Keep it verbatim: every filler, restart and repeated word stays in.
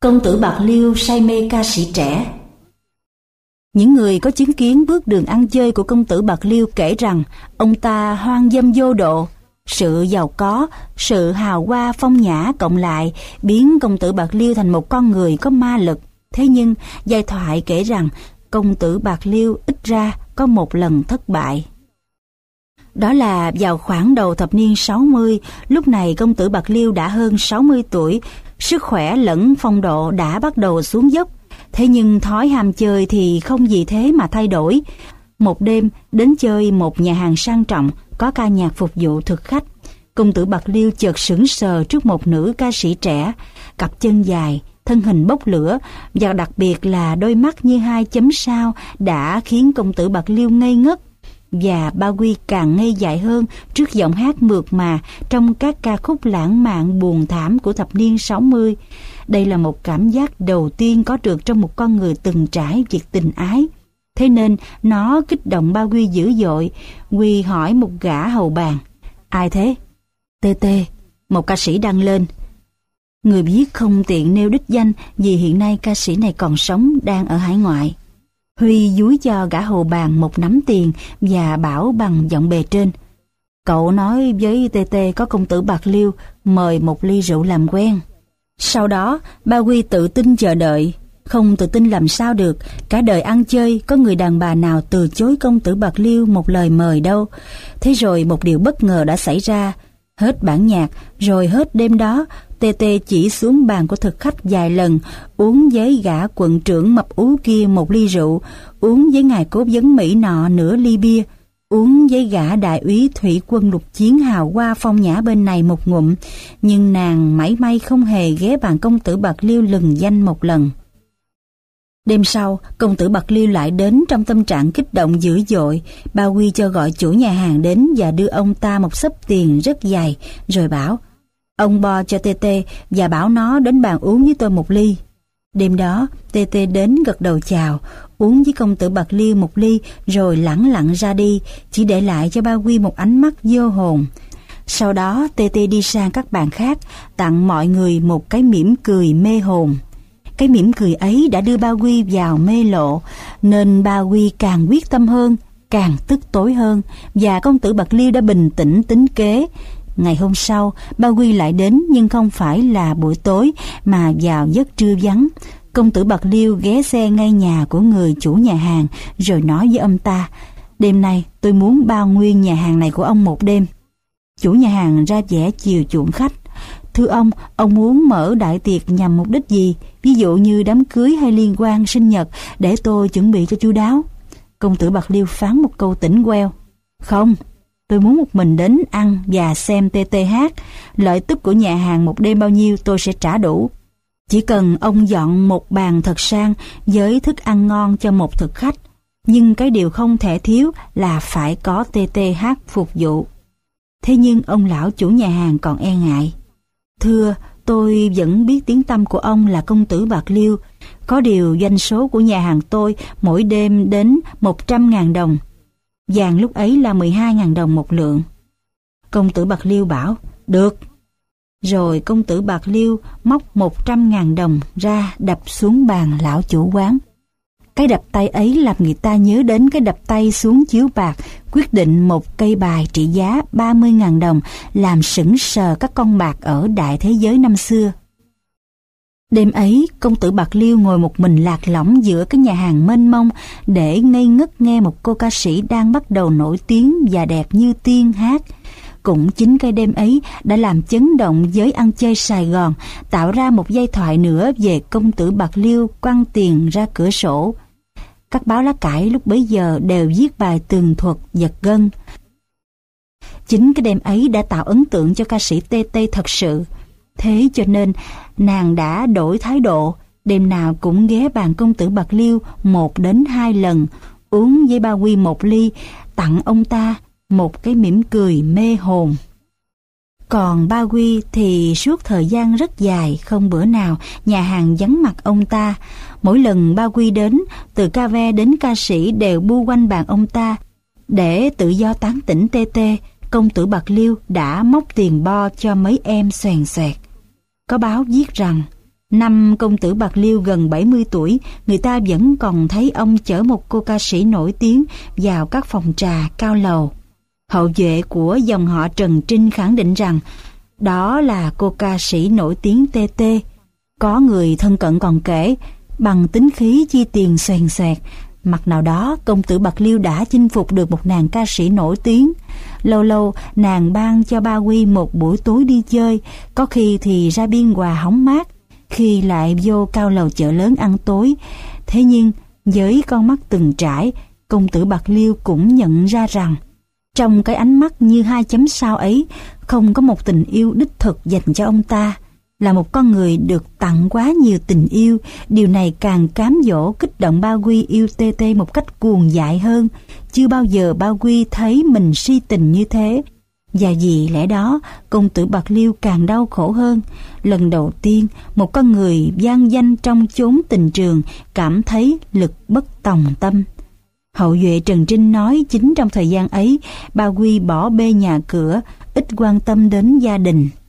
Công tử Bạc Liêu say mê ca sĩ trẻ. Những người có chứng kiến bước đường ăn chơi của công tử Bạc Liêu kể rằng ông ta hoang dâm vô độ. Sự giàu có, sự hào hoa phong nhã cộng lại biến công tử Bạc Liêu thành một con người có ma lực. Thế nhưng giai thoại kể rằng công tử Bạc Liêu ít ra có một lần thất bại. Đó là vào khoảng đầu thập niên sáu mươi, lúc này công tử Bạc Liêu đã hơn sáu mươi tuổi, sức khỏe lẫn phong độ đã bắt đầu xuống dốc. Thế nhưng thói ham chơi thì không vì thế mà thay đổi. Một đêm đến chơi một nhà hàng sang trọng, có ca nhạc phục vụ thực khách. Công tử Bạc Liêu chợt sững sờ trước một nữ ca sĩ trẻ, cặp chân dài, thân hình bốc lửa và đặc biệt là đôi mắt như hai chấm sao đã khiến công tử Bạc Liêu ngây ngất. Và Ba Quy càng ngây dại hơn trước giọng hát mượt mà trong các ca khúc lãng mạn buồn thảm của thập niên sáu mươi. Đây là một cảm giác đầu tiên có được trong một con người từng trải việc tình ái. Thế nên nó kích động Ba Quy dữ dội. Quy hỏi một gã hầu bàn: "Ai thế?" "Tê Tê, một ca sĩ đăng lên." Người viết không tiện nêu đích danh vì hiện nay ca sĩ này còn sống, đang ở hải ngoại. Huy dúi cho gã hầu bàn một nắm tiền và bảo bằng giọng bề trên: "Cậu nói với Tê Tê có công tử Bạc Liêu mời một ly rượu làm quen." Sau đó Ba Quy tự tin chờ đợi. Không tự tin làm sao được, cả đời ăn chơi có người đàn bà nào từ chối công tử Bạc Liêu một lời mời đâu. Thế rồi một điều bất ngờ đã xảy ra. Hết bản nhạc rồi hết đêm đó, Tê Tê chỉ xuống bàn của thực khách vài lần, uống với gã quận trưởng mập ú kia một ly rượu, uống với ngài cố vấn Mỹ nọ nửa ly bia, uống với gã đại úy thủy quân lục chiến hào hoa phong nhã bên này một ngụm, nhưng nàng mảy may không hề ghé bàn công tử Bạc Liêu lừng danh một lần. Đêm sau, công tử Bạc Liêu lại đến trong tâm trạng kích động dữ dội. Ba Quy cho gọi chủ nhà hàng đến và đưa ông ta một xấp tiền rất dày, rồi bảo: "Ông bo cho Tê Tê và bảo nó đến bàn uống với tôi một ly." Đêm đó, Tê Tê đến gật đầu chào, uống với công tử Bạc Liêu một ly rồi lẳng lặng ra đi, chỉ để lại cho Ba Quy một ánh mắt vô hồn. Sau đó Tê Tê đi sang các bàn khác, tặng mọi người một cái mỉm cười mê hồn. Cái mỉm cười ấy đã đưa Ba Quy vào mê lộ, nên Ba Quy càng quyết tâm hơn, càng tức tối hơn, và công tử Bạc Liêu đã bình tĩnh tính kế. Ngày hôm sau, Ba Quy lại đến, nhưng không phải là buổi tối mà vào giấc trưa vắng. Công tử Bạc Liêu ghé xe ngay nhà của người chủ nhà hàng, rồi nói với ông ta: "Đêm nay tôi muốn bao nguyên nhà hàng này của ông một đêm." Chủ nhà hàng ra vẻ chiều chuộng khách: "Thưa ông, ông muốn mở đại tiệc nhằm mục đích gì? Ví dụ như đám cưới hay liên quan sinh nhật, để tôi chuẩn bị cho chu đáo." Công tử Bạc Liêu phán một câu tỉnh queo: "Không, tôi muốn một mình đến ăn và xem Tê Tê hát. Lợi tức của nhà hàng một đêm bao nhiêu tôi sẽ trả đủ. Chỉ cần ông dọn một bàn thật sang với thức ăn ngon cho một thực khách. Nhưng cái điều không thể thiếu là phải có Tê Tê hát phục vụ." Thế nhưng ông lão chủ nhà hàng còn e ngại: "Thưa, tôi vẫn biết tiếng tăm của ông là công tử Bạc Liêu. Có điều doanh số của nhà hàng tôi mỗi đêm đến một trăm ngàn đồng. Vàng lúc ấy là mười hai ngàn đồng một lượng." Công tử Bạc Liêu bảo: "Được." Rồi công tử Bạc Liêu móc một trăm ngàn đồng ra đập xuống bàn lão chủ quán. Cái đập tay ấy làm người ta nhớ đến cái đập tay xuống chiếu bạc quyết định một cây bài trị giá ba mươi ngàn đồng, làm sững sờ các con bạc ở đại thế giới năm xưa. Đêm ấy, công tử Bạc Liêu ngồi một mình lạc lõng giữa cái nhà hàng mênh mông để ngây ngất nghe một cô ca sĩ đang bắt đầu nổi tiếng và đẹp như tiên hát. Cũng chính cái đêm ấy đã làm chấn động giới ăn chơi Sài Gòn, tạo ra một giai thoại nữa về công tử Bạc Liêu quăng tiền ra cửa sổ. Các báo lá cải lúc bấy giờ đều viết bài tường thuật giật gân. Chính cái đêm ấy đã tạo ấn tượng cho ca sĩ Tê Tê thật sự. Thế cho nên nàng đã đổi thái độ, đêm nào cũng ghé bàn công tử Bạc Liêu một đến hai lần, uống với Ba Quy một ly, tặng ông ta một cái mỉm cười mê hồn. Còn Ba Quy thì suốt thời gian rất dài không bữa nào nhà hàng vắng mặt ông ta. Mỗi lần Ba Quy đến, từ ca ve đến ca sĩ đều bu quanh bàn ông ta. Để tự do tán tỉnh Tê Tê, công tử Bạc Liêu đã móc tiền bo cho mấy em xoèn xoẹt. Có báo viết rằng Năm công tử Bạc Liêu gần bảy mươi tuổi, người ta vẫn còn thấy ông chở một cô ca sĩ nổi tiếng vào các phòng trà cao lầu. Hậu duệ của dòng họ Trần Trinh khẳng định rằng đó là cô ca sĩ nổi tiếng tê tê. Có người thân cận còn kể, bằng tính khí chi tiền xoèn xoẹt, mặt nào đó công tử Bạc Liêu đã chinh phục được một nàng ca sĩ nổi tiếng. Lâu lâu nàng ban cho ba Quy một buổi tối đi chơi, có khi thì ra biên hòa hóng mát, khi lại vô cao lầu chợ lớn ăn tối. Thế nhưng với con mắt từng trải, công tử Bạc Liêu cũng nhận ra rằng trong cái ánh mắt như hai chấm sao ấy không có một tình yêu đích thực dành cho ông ta. Là một con người được tặng quá nhiều tình yêu, điều này càng cám dỗ kích động Ba Quy yêu tê tê một cách cuồng dại hơn. Chưa bao giờ Ba Quy thấy mình si tình như thế. Và vì lẽ đó, công tử Bạc Liêu càng đau khổ hơn. Lần đầu tiên, một con người vang danh trong chốn tình trường cảm thấy lực bất tòng tâm. Hậu duệ Trần Trinh nói chính trong thời gian ấy, Ba Quy bỏ bê nhà cửa, ít quan tâm đến gia đình.